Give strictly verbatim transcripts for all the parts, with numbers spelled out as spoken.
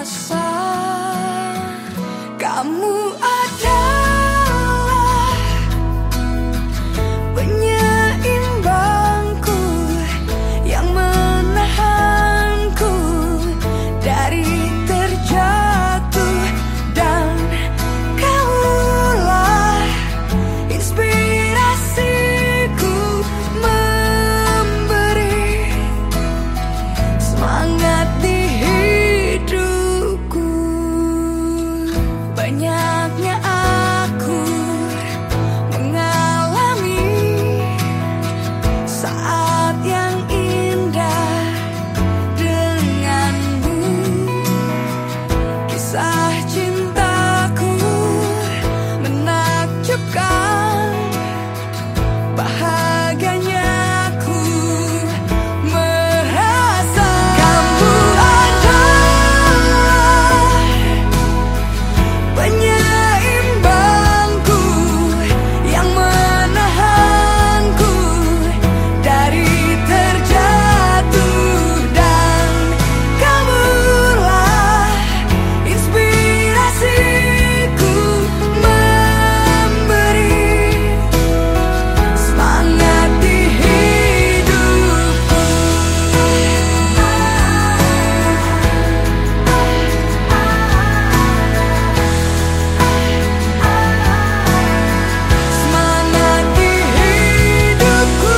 rasa kamu adalah penyeimbangku yang menahanku dari terjatuh, dan kaulah inspirasiku memberi semangat di hidupku. Banyaknya aku mengalami saat yang indah denganmu. Kisah cintaku menakjubkan, bahagianya aku merasa kamu adalah penyeimbangku yang menahanku dari terjatuh, dan kamulah inspirasiku memberi semangat di hidupku. Semangat di hidupku.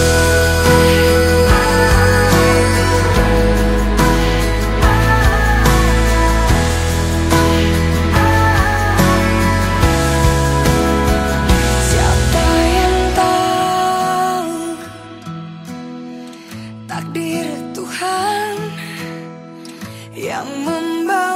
Siapa yang tahu takdir Tuhan yang membawa